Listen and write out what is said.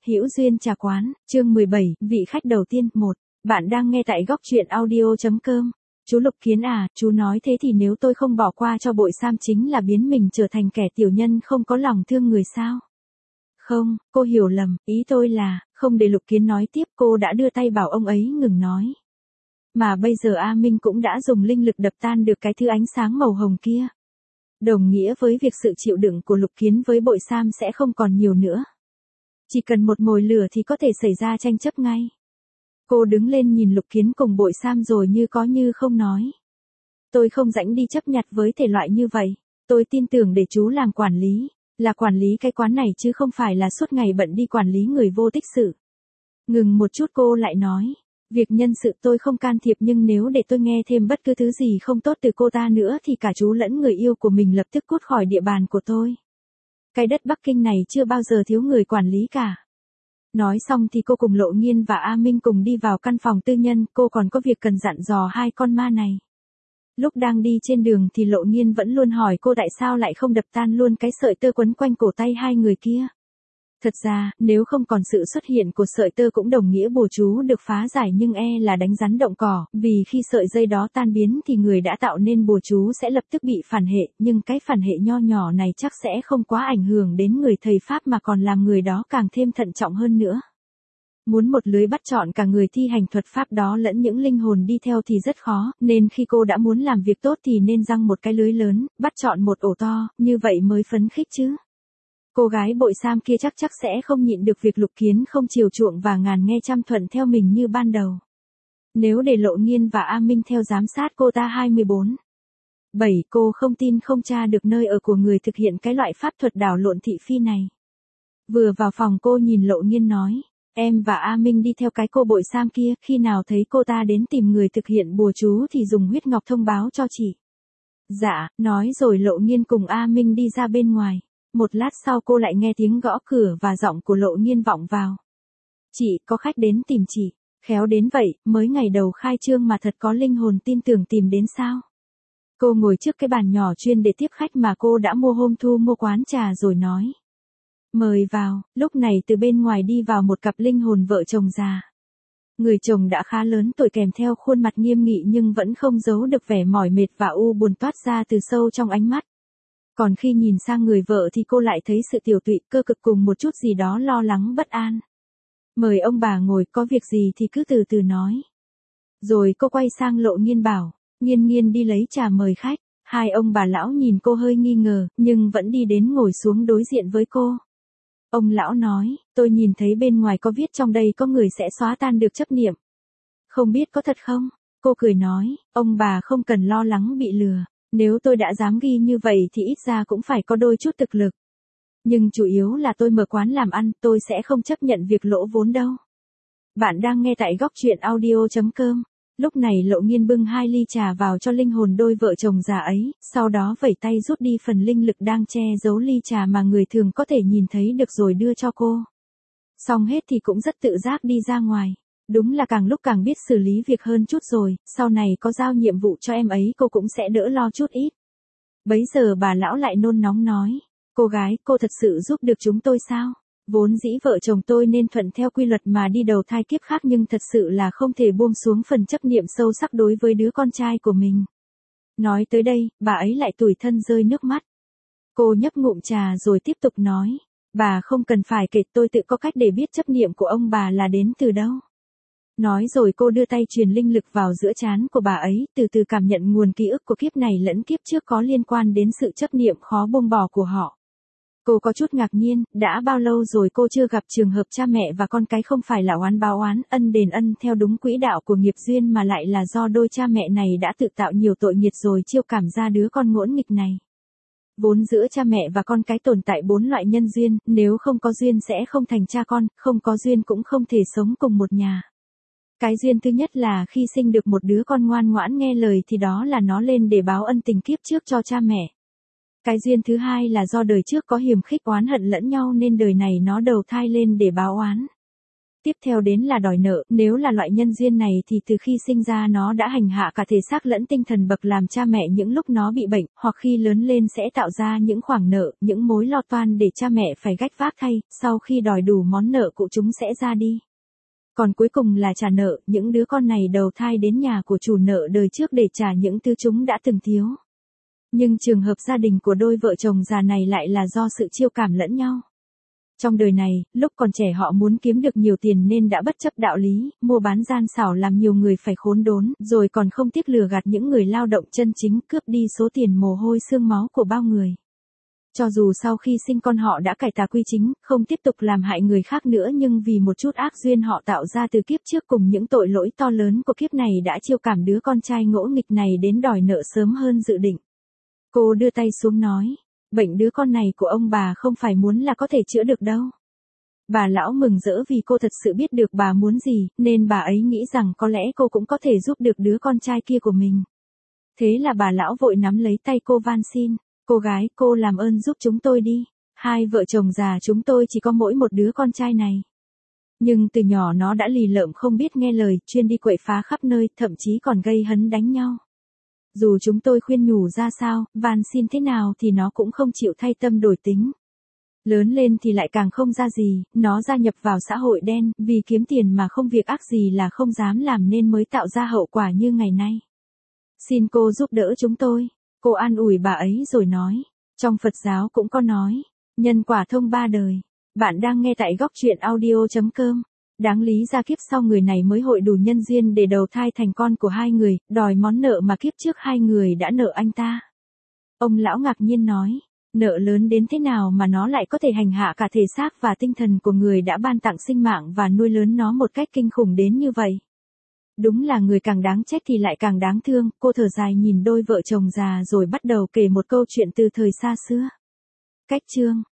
Hữu Duyên Trà Quán, chương 17, vị khách đầu tiên, 1. Bạn đang nghe tại góc truyện audio.com. Chú Lục Kiến à, chú nói thế thì nếu tôi không bỏ qua cho Bội Sam chính là biến mình trở thành kẻ tiểu nhân không có lòng thương người sao? Không, cô hiểu lầm, ý tôi là, không để Lục Kiến nói tiếp, cô đã đưa tay bảo ông ấy ngừng nói. Mà bây giờ A Minh cũng đã dùng linh lực đập tan được cái thứ ánh sáng màu hồng kia. Đồng nghĩa với việc sự chịu đựng của Lục Kiến với Bội Sam sẽ không còn nhiều nữa. Chỉ cần một mồi lửa thì có thể xảy ra tranh chấp ngay. Cô đứng lên nhìn Lục Kiến cùng Bội Sam rồi như có như không nói. Tôi không rảnh đi chấp nhặt với thể loại như vậy. Tôi tin tưởng để chú làm quản lý. Là quản lý cái quán này chứ không phải là suốt ngày bận đi quản lý người vô tích sự. Ngừng một chút cô lại nói. Việc nhân sự tôi không can thiệp nhưng nếu để tôi nghe thêm bất cứ thứ gì không tốt từ cô ta nữa thì cả chú lẫn người yêu của mình lập tức cút khỏi địa bàn của tôi. Cái đất Bắc Kinh này chưa bao giờ thiếu người quản lý cả. Nói xong thì cô cùng Lộ Nghiên và A Minh cùng đi vào căn phòng tư nhân, cô còn có việc cần dặn dò hai con ma này. Lúc đang đi trên đường thì Lộ Nghiên vẫn luôn hỏi cô tại sao lại không đập tan luôn cái sợi tơ quấn quanh cổ tay hai người kia. Thật ra, nếu không còn sự xuất hiện của sợi tơ cũng đồng nghĩa bùa chú được phá giải nhưng là đánh rắn động cỏ, vì khi sợi dây đó tan biến thì người đã tạo nên bùa chú sẽ lập tức bị phản hệ, nhưng cái phản hệ nho nhỏ này chắc sẽ không quá ảnh hưởng đến người thầy Pháp mà còn làm người đó càng thêm thận trọng hơn nữa. Muốn một lưới bắt trọn cả người thi hành thuật pháp đó lẫn những linh hồn đi theo thì rất khó, nên khi cô đã muốn làm việc tốt thì nên giăng một cái lưới lớn, bắt trọn một ổ to, như vậy mới phấn khích chứ. Cô gái Bội Sam kia chắc sẽ không nhịn được việc Lục Kiến không chiều chuộng và ngàn nghe trăm thuận theo mình như ban đầu. Nếu để Lộ Nghiên và A Minh theo giám sát cô ta 24. 7 cô không tin không tra được nơi ở của người thực hiện cái loại pháp thuật đảo lộn thị phi này. Vừa vào phòng cô nhìn Lộ Nghiên nói, em và A Minh đi theo cái cô Bội Sam kia, khi nào thấy cô ta đến tìm người thực hiện bùa chú thì dùng huyết ngọc thông báo cho chị. Dạ, nói rồi Lộ Nghiên cùng A Minh đi ra bên ngoài. Một lát sau cô lại nghe tiếng gõ cửa và giọng của Lộ Nghiên vọng vào. Chị, có khách đến tìm chị. Khéo đến vậy, mới ngày đầu khai trương mà thật có linh hồn tin tưởng tìm đến sao. Cô ngồi trước cái bàn nhỏ chuyên để tiếp khách mà cô đã mua hôm thu mua quán trà rồi nói. Mời vào, lúc này từ bên ngoài đi vào một cặp linh hồn vợ chồng già. Người chồng đã khá lớn tuổi kèm theo khuôn mặt nghiêm nghị nhưng vẫn không giấu được vẻ mỏi mệt và u buồn toát ra từ sâu trong ánh mắt. Còn khi nhìn sang người vợ thì cô lại thấy sự tiểu tụy cơ cực cùng một chút gì đó lo lắng bất an. Mời ông bà ngồi, có việc gì thì cứ từ từ nói. Rồi cô quay sang Lộ Nghiên bảo, Nghiên đi lấy trà mời khách. Hai ông bà lão nhìn cô hơi nghi ngờ, nhưng vẫn đi đến ngồi xuống đối diện với cô. Ông lão nói, tôi nhìn thấy bên ngoài có viết trong đây có người sẽ xóa tan được chấp niệm. Không biết có thật không? Cô cười nói, ông bà không cần lo lắng bị lừa. Nếu tôi đã dám ghi như vậy thì ít ra cũng phải có đôi chút thực lực. Nhưng chủ yếu là tôi mở quán làm ăn, tôi sẽ không chấp nhận việc lỗ vốn đâu. Bạn đang nghe tại góc truyện audio.com. Lúc này Lộ Nghiên bưng 2 ly trà vào cho linh hồn đôi vợ chồng già ấy, sau đó vẩy tay rút đi phần linh lực đang che giấu ly trà mà người thường có thể nhìn thấy được rồi đưa cho cô. Xong hết thì cũng rất tự giác đi ra ngoài. Đúng là càng lúc càng biết xử lý việc hơn chút rồi, sau này có giao nhiệm vụ cho em ấy cô cũng sẽ đỡ lo chút ít. Bấy giờ bà lão lại nôn nóng nói, cô gái, cô thật sự giúp được chúng tôi sao? Vốn dĩ vợ chồng tôi nên thuận theo quy luật mà đi đầu thai kiếp khác nhưng thật sự là không thể buông xuống phần chấp niệm sâu sắc đối với đứa con trai của mình. Nói tới đây, bà ấy lại tủi thân rơi nước mắt. Cô nhấp ngụm trà rồi tiếp tục nói, bà không cần phải kể, tôi tự có cách để biết chấp niệm của ông bà là đến từ đâu. Nói rồi cô đưa tay truyền linh lực vào giữa trán của bà ấy, từ từ cảm nhận nguồn ký ức của kiếp này lẫn kiếp trước có liên quan đến sự chấp niệm khó buông bỏ của họ. Cô có chút ngạc nhiên, đã bao lâu rồi cô chưa gặp trường hợp cha mẹ và con cái không phải là oán báo oán, ân đền ân theo đúng quỹ đạo của nghiệp duyên mà lại là do đôi cha mẹ này đã tự tạo nhiều tội nghiệt rồi chiêu cảm ra đứa con ngỗn nghịch này. Vốn giữa cha mẹ và con cái tồn tại 4 loại nhân duyên, nếu không có duyên sẽ không thành cha con, không có duyên cũng không thể sống cùng một nhà. Cái duyên thứ nhất là khi sinh được một đứa con ngoan ngoãn nghe lời thì đó là nó lên để báo ân tình kiếp trước cho cha mẹ. Cái duyên thứ hai là do đời trước có hiềm khích oán hận lẫn nhau nên đời này nó đầu thai lên để báo oán. Tiếp theo đến là đòi nợ, nếu là loại nhân duyên này thì từ khi sinh ra nó đã hành hạ cả thể xác lẫn tinh thần bậc làm cha mẹ những lúc nó bị bệnh, hoặc khi lớn lên sẽ tạo ra những khoản nợ, những mối lo toan để cha mẹ phải gánh vác thay, sau khi đòi đủ món nợ của chúng sẽ ra đi. Còn cuối cùng là trả nợ, những đứa con này đầu thai đến nhà của chủ nợ đời trước để trả những thứ chúng đã từng thiếu. Nhưng trường hợp gia đình của đôi vợ chồng già này lại là do sự chiêu cảm lẫn nhau. Trong đời này, lúc còn trẻ họ muốn kiếm được nhiều tiền nên đã bất chấp đạo lý, mua bán gian xảo làm nhiều người phải khốn đốn, rồi còn không tiếc lừa gạt những người lao động chân chính, cướp đi số tiền mồ hôi xương máu của bao người. Cho dù sau khi sinh con họ đã cải tà quy chính, không tiếp tục làm hại người khác nữa, nhưng vì một chút ác duyên họ tạo ra từ kiếp trước cùng những tội lỗi to lớn của kiếp này đã chiêu cảm đứa con trai ngỗ nghịch này đến đòi nợ sớm hơn dự định. Cô đưa tay xuống nói, bệnh đứa con này của ông bà không phải muốn là có thể chữa được đâu. Bà lão mừng rỡ vì cô thật sự biết được bà muốn gì, nên bà ấy nghĩ rằng có lẽ cô cũng có thể giúp được đứa con trai kia của mình. Thế là bà lão vội nắm lấy tay cô van xin, cô gái, cô làm ơn giúp chúng tôi đi. Hai vợ chồng già chúng tôi chỉ có mỗi một đứa con trai này. Nhưng từ nhỏ nó đã lì lợm không biết nghe lời, chuyên đi quậy phá khắp nơi, thậm chí còn gây hấn đánh nhau. Dù chúng tôi khuyên nhủ ra sao, van xin thế nào thì nó cũng không chịu thay tâm đổi tính. Lớn lên thì lại càng không ra gì, nó gia nhập vào xã hội đen, vì kiếm tiền mà không việc ác gì là không dám làm nên mới tạo ra hậu quả như ngày nay. Xin cô giúp đỡ chúng tôi. Cô an ủi bà ấy rồi nói, trong Phật giáo cũng có nói, nhân quả thông ba đời. Bạn đang nghe tại góc truyện audio.com. Đáng lý ra kiếp sau người này mới hội đủ nhân duyên để đầu thai thành con của hai người, đòi món nợ mà kiếp trước hai người đã nợ anh ta. Ông lão ngạc nhiên nói, nợ lớn đến thế nào mà nó lại có thể hành hạ cả thể xác và tinh thần của người đã ban tặng sinh mạng và nuôi lớn nó một cách kinh khủng đến như vậy. Đúng là người càng đáng trách thì lại càng đáng thương, cô thở dài nhìn đôi vợ chồng già rồi bắt đầu kể một câu chuyện từ thời xa xưa. Cách chương